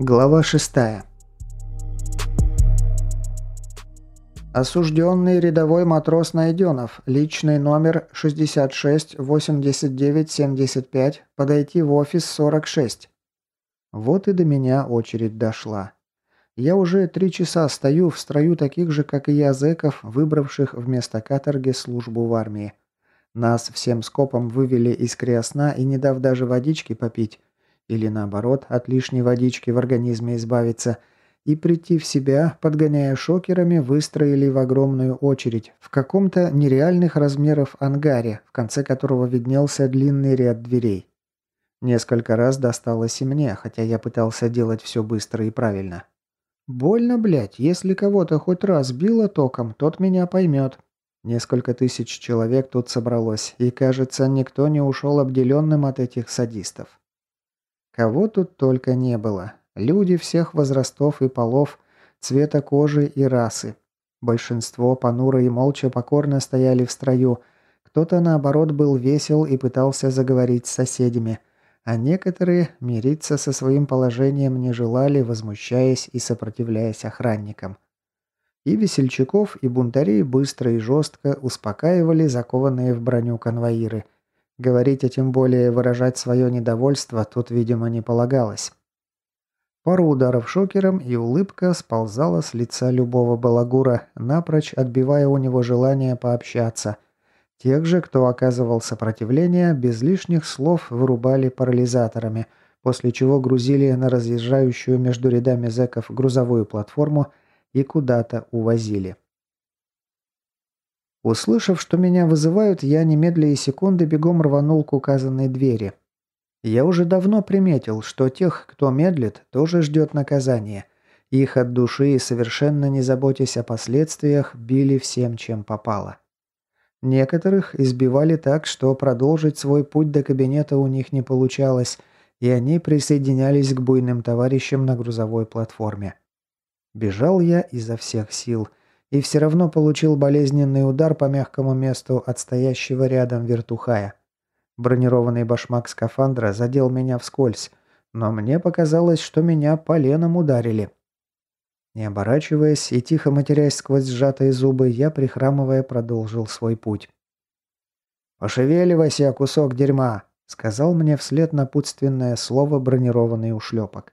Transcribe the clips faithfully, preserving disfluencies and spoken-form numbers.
Глава шестая. Осужденный рядовой матрос Найденов, личный номер шестьдесят шесть восемьдесят девять семьдесят пять, подойти в офис сорок шесть. Вот и до меня очередь дошла. Я уже три часа стою в строю таких же, как и я, зэков, выбравших вместо каторги службу в армии. Нас всем скопом вывели из кресна и не дав даже водички попить, или наоборот, от лишней водички в организме избавиться, и прийти в себя, подгоняя шокерами, выстроили в огромную очередь в каком-то нереальных размеров ангаре, в конце которого виднелся длинный ряд дверей. Несколько раз досталось и мне, хотя я пытался делать все быстро и правильно. Больно, блядь, если кого-то хоть раз било током, тот меня поймет. Несколько тысяч человек тут собралось, и, кажется, никто не ушел обделенным от этих садистов. Кого тут только не было. Люди всех возрастов и полов, цвета кожи и расы. Большинство понуро и молча покорно стояли в строю. Кто-то, наоборот, был весел и пытался заговорить с соседями. А некоторые мириться со своим положением не желали, возмущаясь и сопротивляясь охранникам. И весельчаков, и бунтарей быстро и жестко успокаивали закованные в броню конвоиры. Говорить, а тем более выражать свое недовольство тут, видимо, не полагалось. Пару ударов шокером, и улыбка сползала с лица любого балагура, напрочь отбивая у него желание пообщаться. Тех же, кто оказывал сопротивление, без лишних слов вырубали парализаторами, после чего грузили на разъезжающую между рядами зэков грузовую платформу и куда-то увозили. Услышав, что меня вызывают, я немедля и секунды бегом рванул к указанной двери. Я уже давно приметил, что тех, кто медлит, тоже ждет наказание. Их от души и совершенно не заботясь о последствиях, били всем, чем попало. Некоторых избивали так, что продолжить свой путь до кабинета у них не получалось, и они присоединялись к буйным товарищам на грузовой платформе. Бежал я изо всех сил – и все равно получил болезненный удар по мягкому месту от стоящего рядом вертухая. Бронированный башмак скафандра задел меня вскользь, но мне показалось, что меня поленом ударили. Не оборачиваясь и тихо матерясь сквозь сжатые зубы, я, прихрамывая, продолжил свой путь. «Пошевеливайся, кусок дерьма!» — сказал мне вслед напутственное слово бронированный ушлепок.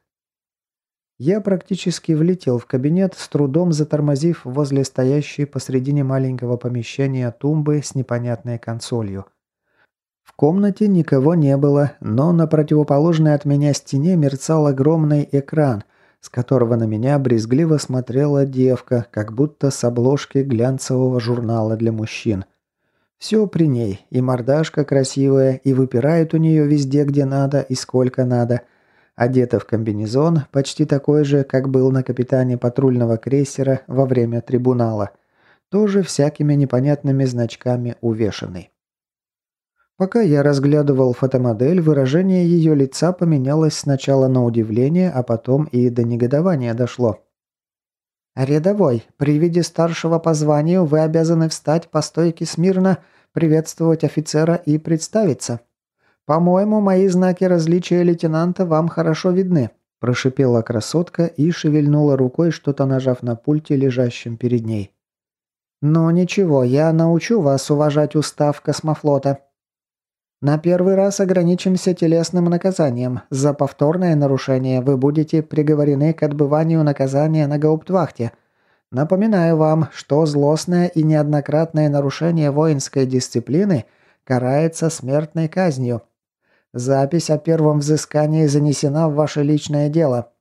Я практически влетел в кабинет, с трудом затормозив возле стоящей посредине маленького помещения тумбы с непонятной консолью. В комнате никого не было, но на противоположной от меня стене мерцал огромный экран, с которого на меня брезгливо смотрела девка, как будто с обложки глянцевого журнала для мужчин. Все при ней, и мордашка красивая, и выпирает у нее везде, где надо и сколько надо. Одета в комбинезон, почти такой же, как был на капитане патрульного крейсера во время трибунала. Тоже всякими непонятными значками увешанный. Пока я разглядывал фотомодель, выражение ее лица поменялось сначала на удивление, а потом и до негодования дошло. «Рядовой, при виде старшего по званию вы обязаны встать по стойке смирно, приветствовать офицера и представиться. «По-моему, мои знаки различия лейтенанта вам хорошо видны», – прошипела красотка и шевельнула рукой, что-то нажав на пульте, лежащем перед ней. «Ну ничего, я научу вас уважать устав космофлота. На первый раз ограничимся телесным наказанием. За повторное нарушение вы будете приговорены к отбыванию наказания на гауптвахте. Напоминаю вам, что злостное и неоднократное нарушение воинской дисциплины карается смертной казнью. Запись о первом взыскании занесена в ваше личное дело».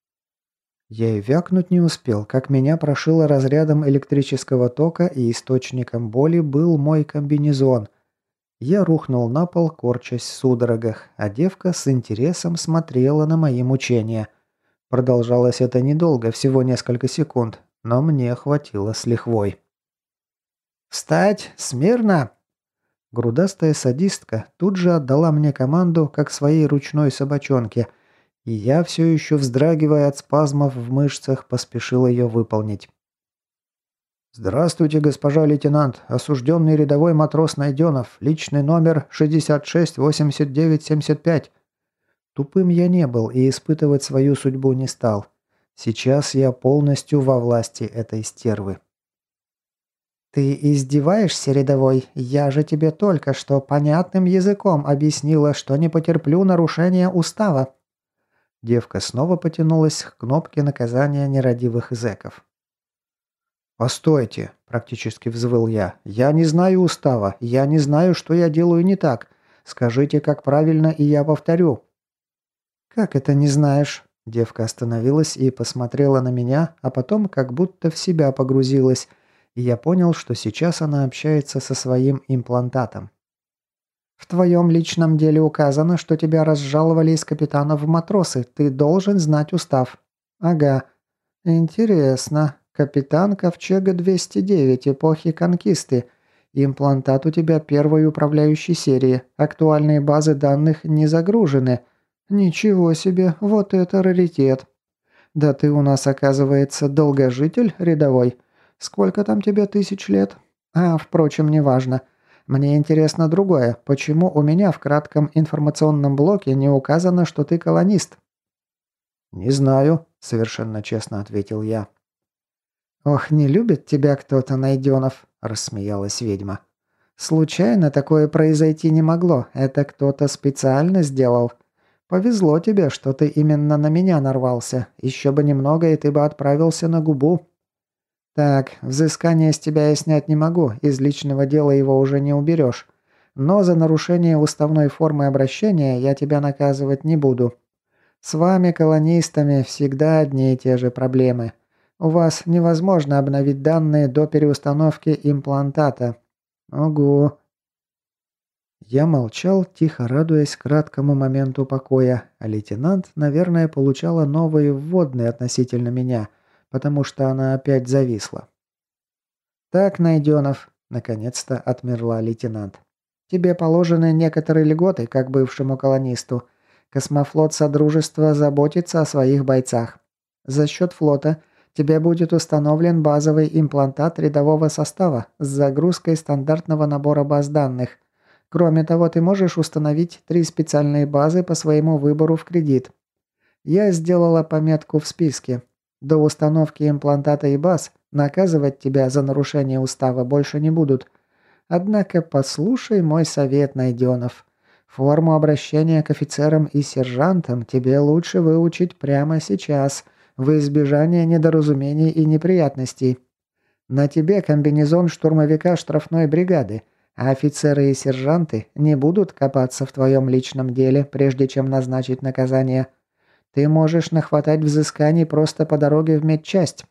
Я и вякнуть не успел, как меня прошило разрядом электрического тока, и источником боли был мой комбинезон. Я рухнул на пол, корчась в судорогах, а девка с интересом смотрела на мои мучения. Продолжалось это недолго, всего несколько секунд, но мне хватило с лихвой. «Встать! Смирно!» Грудастая садистка тут же отдала мне команду, как своей ручной собачонке, и я, все еще вздрагивая от спазмов в мышцах, поспешил ее выполнить. «Здравствуйте, госпожа лейтенант. Осужденный рядовой матрос Найденов. Личный номер шестьдесят шесть восемьдесят девять семьдесят пять». Тупым я не был и испытывать свою судьбу не стал. Сейчас я полностью во власти этой стервы. «Ты издеваешься, рядовой? Я же тебе только что понятным языком объяснила, что не потерплю нарушения устава». Девка снова потянулась к кнопке наказания нерадивых зэков. «Постойте!» – практически взвыл я. «Я не знаю устава. Я не знаю, что я делаю не так. Скажите, как правильно, и я повторю». «Как это не знаешь?» Девка остановилась и посмотрела на меня, а потом как будто в себя погрузилась, и я понял, что сейчас она общается со своим имплантатом. «В твоем личном деле указано, что тебя разжаловали из капитана в матросы. Ты должен знать устав». «Ага. Интересно. Капитан Ковчега двести девять эпохи Конкисты. Имплантат у тебя первой управляющей серии. Актуальные базы данных не загружены. Ничего себе, вот это раритет. Да ты у нас, оказывается, долгожитель рядовой. Сколько там тебе тысяч лет? А, впрочем, неважно. Мне интересно другое. Почему у меня в кратком информационном блоке не указано, что ты колонист?» «Не знаю», — совершенно честно ответил я. «Ох, не любит тебя кто-то, Найденов», – рассмеялась ведьма. «Случайно такое произойти не могло. Это кто-то специально сделал. Повезло тебе, что ты именно на меня нарвался. Еще бы немного, и ты бы отправился на губу. Так, взыскание с тебя я снять не могу, из личного дела его уже не уберешь. Но за нарушение уставной формы обращения я тебя наказывать не буду. С вами, колонистами, всегда одни и те же проблемы. У вас невозможно обновить данные до переустановки имплантата. Ого. Я молчал, тихо радуясь краткому моменту покоя, а лейтенант, наверное, получала новые вводные относительно меня, потому что она опять зависла. «Так, Найденов», — наконец-то отмерла лейтенант. «Тебе положены некоторые льготы, как бывшему колонисту. Космофлот Содружества заботится о своих бойцах. За счет флота тебе будет установлен базовый имплантат рядового состава с загрузкой стандартного набора баз данных. Кроме того, ты можешь установить три специальные базы по своему выбору в кредит. Я сделала пометку в списке. До установки имплантата и баз наказывать тебя за нарушение устава больше не будут. Однако послушай мой совет, Найденов. Форму обращения к офицерам и сержантам тебе лучше выучить прямо сейчас, в избежание недоразумений и неприятностей. На тебе комбинезон штурмовика штрафной бригады, а офицеры и сержанты не будут копаться в твоем личном деле, прежде чем назначить наказание. Ты можешь нахватать взысканий просто по дороге в медчасть».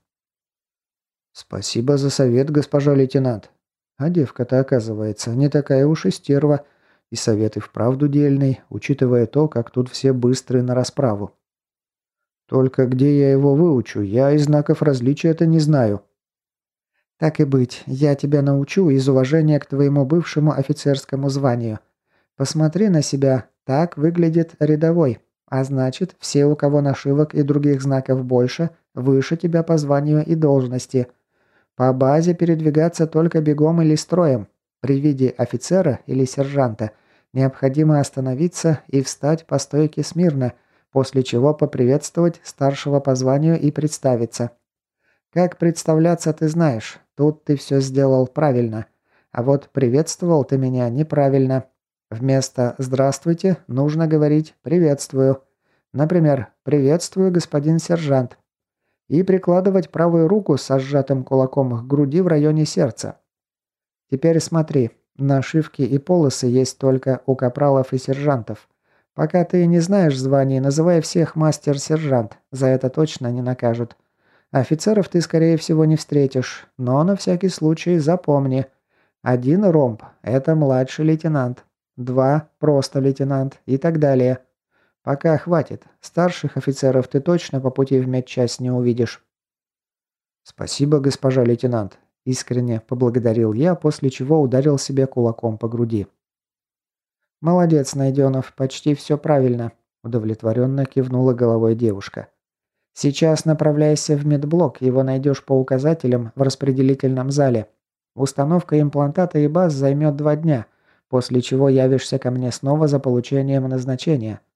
«Спасибо за совет, госпожа лейтенант. А девка-то, оказывается, не такая уж и стерва, и совет и вправду дельный, учитывая то, как тут все быстрые на расправу. Только где я его выучу? Я и знаков различия-то не знаю». «Так и быть, я тебя научу из уважения к твоему бывшему офицерскому званию. Посмотри на себя, так выглядит рядовой. А значит, все, у кого нашивок и других знаков больше, выше тебя по званию и должности. По базе передвигаться только бегом или строем. При виде офицера или сержанта необходимо остановиться и встать по стойке смирно, после чего поприветствовать старшего по званию и представиться. Как представляться ты знаешь, тут ты все сделал правильно. А вот приветствовал ты меня неправильно. Вместо «здравствуйте» нужно говорить «приветствую». Например, «приветствую, господин сержант». И прикладывать правую руку со сжатым кулаком к груди в районе сердца. Теперь смотри, нашивки и полосы есть только у капралов и сержантов. Пока ты не знаешь званий, называй всех мастер-сержант, за это точно не накажут. Офицеров ты, скорее всего, не встретишь, но на всякий случай запомни. Один ромб – это младший лейтенант, два – просто лейтенант и так далее. Пока хватит, старших офицеров ты точно по пути в медчасть не увидишь. «Спасибо, госпожа лейтенант», – искренне поблагодарил я, после чего ударил себе кулаком по груди. «Молодец, Найденов, почти все правильно», – удовлетворенно кивнула головой девушка. «Сейчас направляйся в медблок, его найдешь по указателям в распределительном зале. Установка имплантата и баз займет два дня, после чего явишься ко мне снова за получением назначения.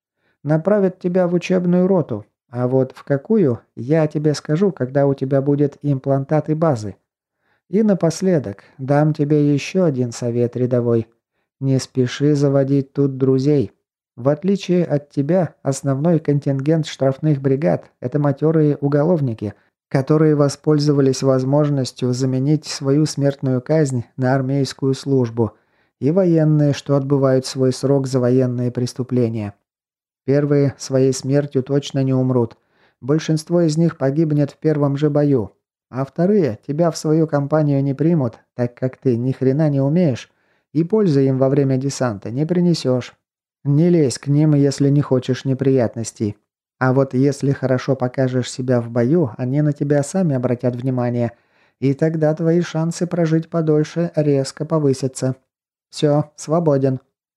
Направят тебя в учебную роту. А вот в какую, я тебе скажу, когда у тебя будет имплантат и базы. И напоследок, дам тебе еще один совет рядовой. Не спеши заводить тут друзей. В отличие от тебя, основной контингент штрафных бригад – это матерые уголовники, которые воспользовались возможностью заменить свою смертную казнь на армейскую службу, и военные, что отбывают свой срок за военные преступления. Первые своей смертью точно не умрут. Большинство из них погибнет в первом же бою. А вторые тебя в свою компанию не примут, так как ты ни хрена не умеешь, и пользы им во время десанта не принесешь. Не лезь к ним, если не хочешь неприятностей. А вот если хорошо покажешь себя в бою, они на тебя сами обратят внимание, и тогда твои шансы прожить подольше резко повысятся. Все, свободен.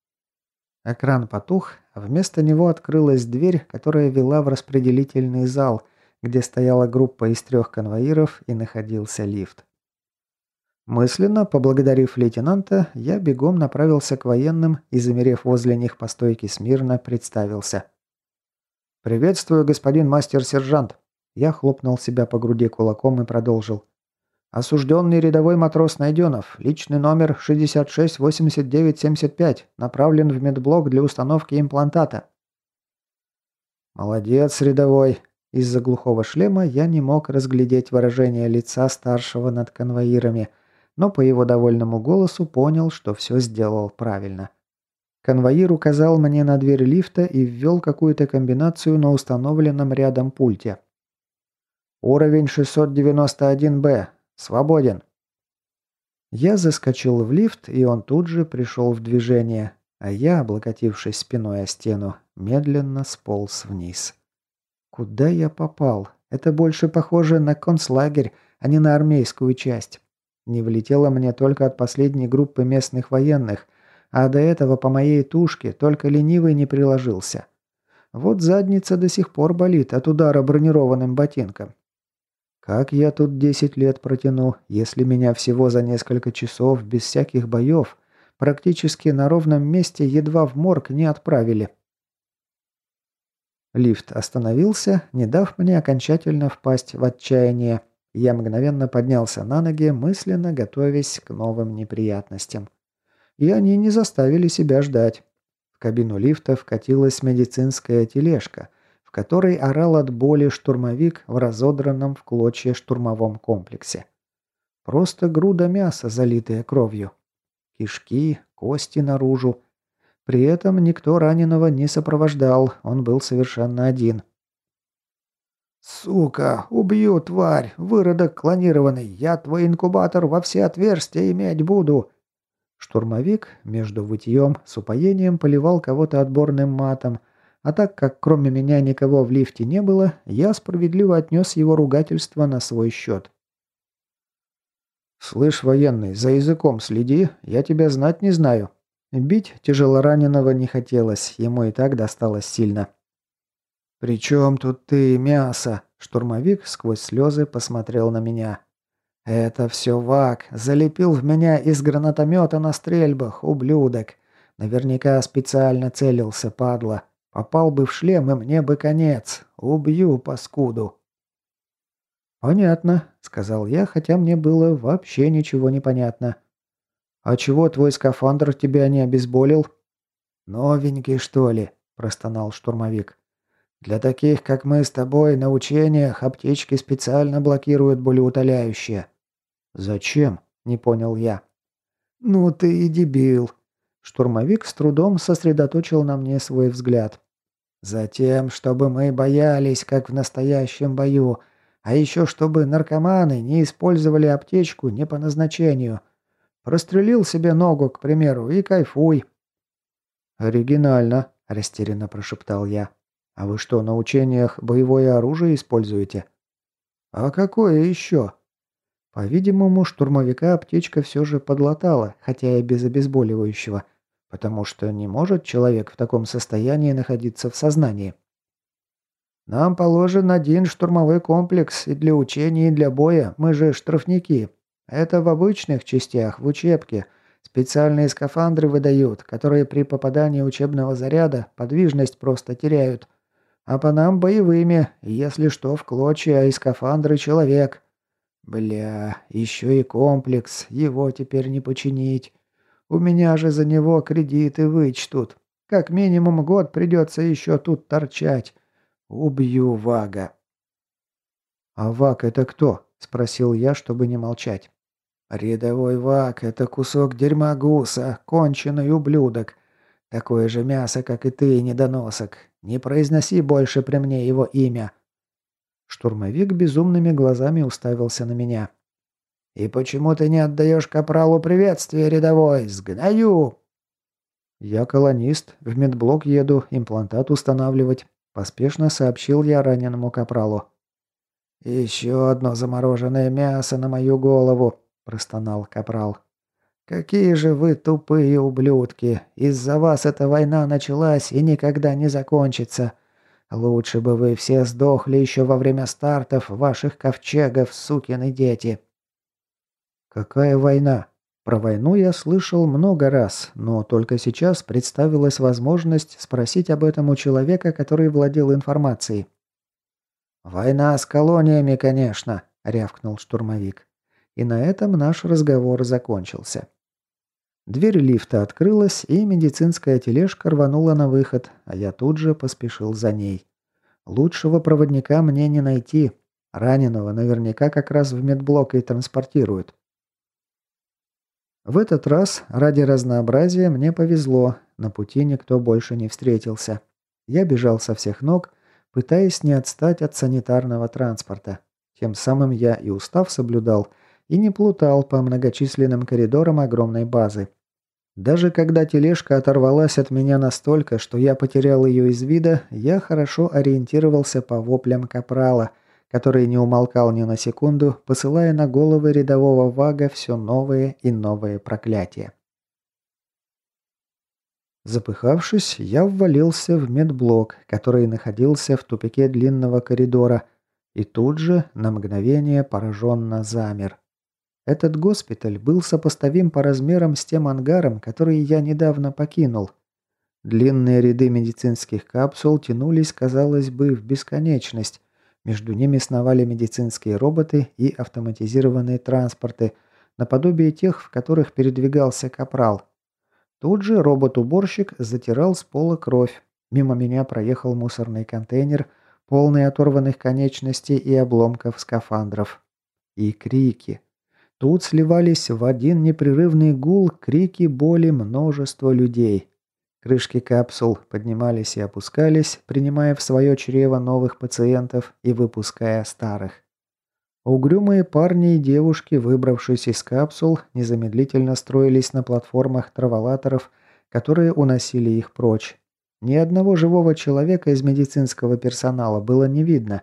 Экран потух, а вместо него открылась дверь, которая вела в распределительный зал, где стояла группа из трех конвоиров и находился лифт. Мысленно поблагодарив лейтенанта, я бегом направился к военным и, замерев возле них по стойке смирно, представился. «Приветствую, господин мастер-сержант!» Я хлопнул себя по груди кулаком и продолжил. «Осужденный рядовой матрос Найденов, личный номер шестьдесят шесть восемьдесят девять семьдесят пять, направлен в медблок для установки имплантата». «Молодец, рядовой!» Из-за глухого шлема я не мог разглядеть выражение лица старшего над конвоирами, но по его довольному голосу понял, что все сделал правильно. Конвоир указал мне на дверь лифта и ввел какую-то комбинацию на установленном рядом пульте. «Уровень шестьсот девяносто один бэ. Свободен». Я заскочил в лифт, и он тут же пришел в движение, а я, облокотившись спиной о стену, медленно сполз вниз. Куда я попал? Это больше похоже на концлагерь, а не на армейскую часть. Не влетело мне только от последней группы местных военных, а до этого по моей тушке только ленивый не приложился. Вот задница до сих пор болит от удара бронированным ботинком. Как я тут десять лет протяну, если меня всего за несколько часов, без всяких боев, практически на ровном месте едва в морг не отправили? Лифт остановился, не дав мне окончательно впасть в отчаяние. Я мгновенно поднялся на ноги, мысленно готовясь к новым неприятностям. И они не заставили себя ждать. В кабину лифта вкатилась медицинская тележка, в которой орал от боли штурмовик в разодранном в клочья штурмовом комплексе. Просто груда мяса, залитая кровью. Кишки, кости наружу. При этом никто раненого не сопровождал, он был совершенно один. «Сука, убью, тварь! Выродок клонированный! Я твой инкубатор во все отверстия иметь буду!» Штурмовик между вытьем с упоением поливал кого-то отборным матом, а так как кроме меня никого в лифте не было, я справедливо отнес его ругательство на свой счет. «Слышь, военный, за языком следи, я тебя знать не знаю». Бить тяжелораненого не хотелось, ему и так досталось сильно. «При чем тут ты, мясо?» Штурмовик сквозь слезы посмотрел на меня. «Это все Вак. Залепил в меня из гранатомета на стрельбах, ублюдок. Наверняка специально целился, падла. Попал бы в шлем, и мне бы конец. Убью, паскуду». «Понятно», — сказал я, хотя мне было вообще ничего не понятно. «А чего твой скафандр тебя не обезболил?» «Новенький, что ли?» – простонал штурмовик. «Для таких, как мы с тобой, на учениях аптечки специально блокируют болеутоляющие». «Зачем?» – не понял я. «Ну ты и дебил». Штурмовик с трудом сосредоточил на мне свой взгляд. «Затем, чтобы мы боялись, как в настоящем бою, а еще чтобы наркоманы не использовали аптечку не по назначению. Прострелил себе ногу, к примеру, и кайфуй». «Оригинально», – растерянно прошептал я. «А вы что, на учениях боевое оружие используете?» «А какое еще?» По-видимому, штурмовика аптечка все же подлатала, хотя и без обезболивающего, потому что не может человек в таком состоянии находиться в сознании. «Нам положен один штурмовой комплекс и для учений, и для боя, мы же штрафники. Это в обычных частях, в учебке. специальные скафандры выдают, которые при попадании учебного заряда подвижность просто теряют. А по нам боевыми, если что, в клочья, а и скафандры человек. Бля, еще и комплекс, его теперь не починить. У меня же за него кредиты вычтут. Как минимум год придется еще тут торчать. Убью Вага. «А Ваг это кто?» – спросил я, чтобы не молчать. «Рядовой Ваг – это кусок дерьма гуса, конченый ублюдок. Такое же мясо, как и ты, недоносок. Не произноси больше при мне его имя». Штурмовик безумными глазами уставился на меня. «И почему ты не отдаешь капралу приветствие, рядовой? Сгною!» «Я колонист, в медблок еду, имплантат устанавливать», – поспешно сообщил я раненому капралу. «Еще одно замороженное мясо на мою голову», – простонал капрал. «Какие же вы тупые ублюдки! Из-за вас эта война началась и никогда не закончится. Лучше бы вы все сдохли еще во время стартов ваших ковчегов, сукины дети!» «Какая война?» Про войну я слышал много раз, но только сейчас представилась возможность спросить об этом у человека, который владел информацией. «Война с колониями, конечно», — рявкнул штурмовик. И на этом наш разговор закончился. Дверь лифта открылась, и медицинская тележка рванула на выход, а я тут же поспешил за ней. Лучшего проводника мне не найти. Раненого наверняка как раз в медблок и транспортируют. В этот раз, ради разнообразия, мне повезло. На пути никто больше не встретился. Я бежал со всех ног, пытаясь не отстать от санитарного транспорта. Тем самым я и устав соблюдал, и не плутал по многочисленным коридорам огромной базы. Даже когда тележка оторвалась от меня настолько, что я потерял ее из вида, я хорошо ориентировался по воплям капрала, который не умолкал ни на секунду, посылая на головы рядового Вага все новые и новые проклятия. Запыхавшись, я ввалился в медблок, который находился в тупике длинного коридора, и тут же, на мгновение, пораженно замер. Этот госпиталь был сопоставим по размерам с тем ангаром, который я недавно покинул. Длинные ряды медицинских капсул тянулись, казалось бы, в бесконечность. Между ними сновали медицинские роботы и автоматизированные транспорты, наподобие тех, в которых передвигался капрал. Тут же робот-уборщик затирал с пола кровь. Мимо меня проехал мусорный контейнер, полный оторванных конечностей и обломков скафандров. И крики. Тут сливались в один непрерывный гул крики боли множества людей. Крышки капсул поднимались и опускались, принимая в свое чрево новых пациентов и выпуская старых. Угрюмые парни и девушки, выбравшись из капсул, незамедлительно строились на платформах траволаторов, которые уносили их прочь. Ни одного живого человека из медицинского персонала было не видно.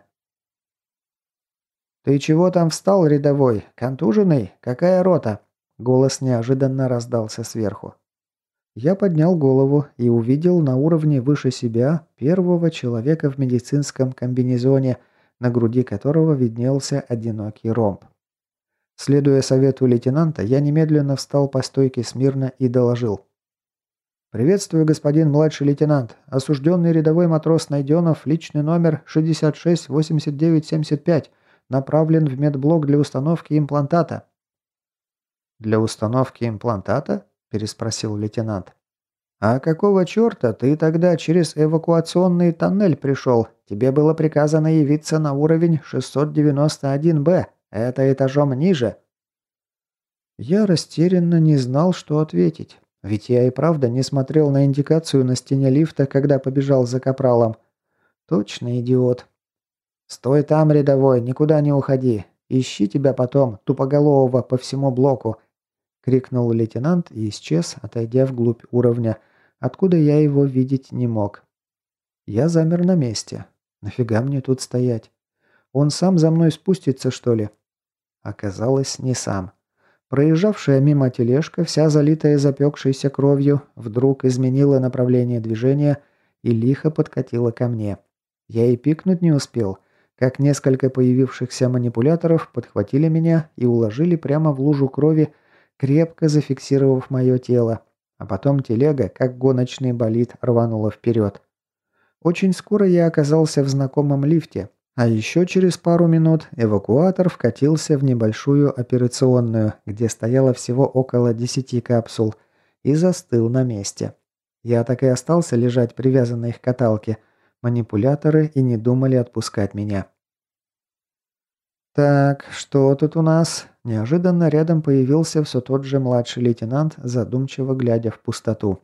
«Ты чего там встал, рядовой? Контуженный? Какая рота?» Голос неожиданно раздался сверху. Я поднял голову и увидел на уровне выше себя первого человека в медицинском комбинезоне, на груди которого виднелся одинокий ромб. Следуя совету лейтенанта, я немедленно встал по стойке смирно и доложил. «Приветствую, господин младший лейтенант. Осужденный рядовой матрос Найденов, личный номер шестьдесят шесть восемьдесят девять семьдесят пять, направлен в медблок для установки имплантата». «Для установки имплантата?» – переспросил лейтенант. «А какого черта ты тогда через эвакуационный тоннель пришел? Тебе было приказано явиться на уровень шестьсот девяносто один бэ. Это этажом ниже». Я растерянно не знал, что ответить. Ведь я и правда не смотрел на индикацию на стене лифта, когда побежал за капралом. Точно идиот. «Стой там, рядовой, никуда не уходи. Ищи тебя потом, тупоголового, по всему блоку», — крикнул лейтенант и исчез, отойдя вглубь уровня, откуда я его видеть не мог. Я замер на месте. Нафига мне тут стоять? Он сам за мной спустится, что ли? Оказалось, не сам. Проезжавшая мимо тележка, вся залитая запекшейся кровью, вдруг изменила направление движения и лихо подкатила ко мне. Я и пикнуть не успел, как несколько появившихся манипуляторов подхватили меня и уложили прямо в лужу крови, крепко зафиксировав мое тело, а потом телега, как гоночный болид, рванула вперед. Очень скоро я оказался в знакомом лифте, а еще через пару минут эвакуатор вкатился в небольшую операционную, где стояло всего около десяти капсул, и застыл на месте. Я так и остался лежать привязанный к каталке. Манипуляторы и не думали отпускать меня. «Так, что тут у нас?» Неожиданно рядом появился все тот же младший лейтенант, задумчиво глядя в пустоту.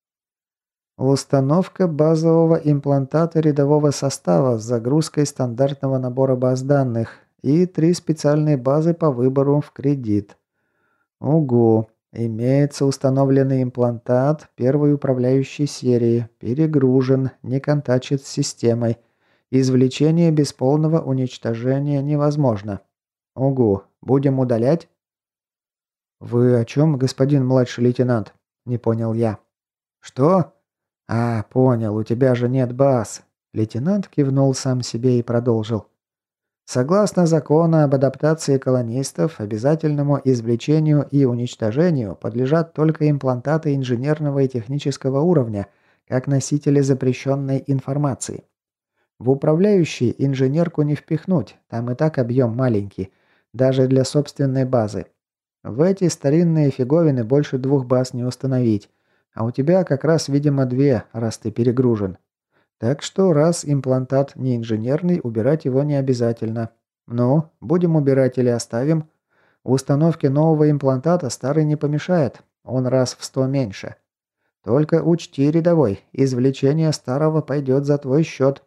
Установка базового имплантата рядового состава с загрузкой стандартного набора баз данных и три специальные базы по выбору в кредит. Угу. Имеется установленный имплантат первой управляющей серии, перегружен, не контачит с системой. Извлечение без полного уничтожения невозможно. Угу. Будем удалять? «Вы о чем, господин младший лейтенант?» – не понял я. «Что?» «А, понял, у тебя же нет баз». Лейтенант кивнул сам себе и продолжил. Согласно закону об адаптации колонистов, обязательному извлечению и уничтожению подлежат только имплантаты инженерного и технического уровня, как носители запрещенной информации. В управляющий инженерку не впихнуть, там и так объем маленький, даже для собственной базы. В эти старинные фиговины больше двух баз не установить, а у тебя как раз, видимо, две, раз ты перегружен. Так что, раз имплантат не инженерный, убирать его не обязательно. Ну, будем убирать или оставим? У установки нового имплантата старый не помешает, он раз в сто меньше. Только учти, рядовой, извлечение старого пойдет за твой счет.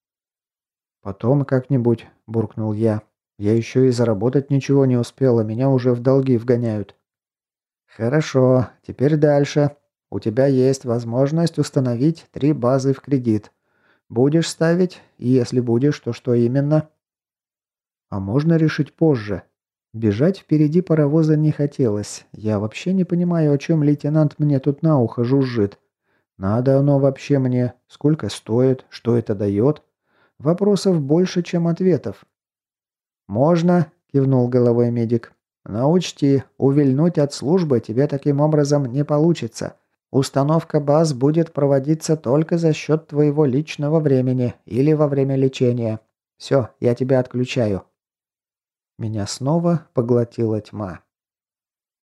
«Потом как-нибудь», – буркнул я. «Я еще и заработать ничего не успел, а меня уже в долги вгоняют». «Хорошо, теперь дальше. У тебя есть возможность установить три базы в кредит. Будешь ставить? И если будешь, то что именно?» «А можно решить позже?» Бежать впереди паровоза не хотелось. Я вообще не понимаю, о чем лейтенант мне тут на ухо жужжит. Надо оно вообще мне? Сколько стоит? Что это дает? Вопросов больше, чем ответов. «Можно», – кивнул головой медик. «Но учти, увильнуть от службы тебе таким образом не получится. Установка баз будет проводиться только за счет твоего личного времени или во время лечения. Все, я тебя отключаю». Меня снова поглотила тьма.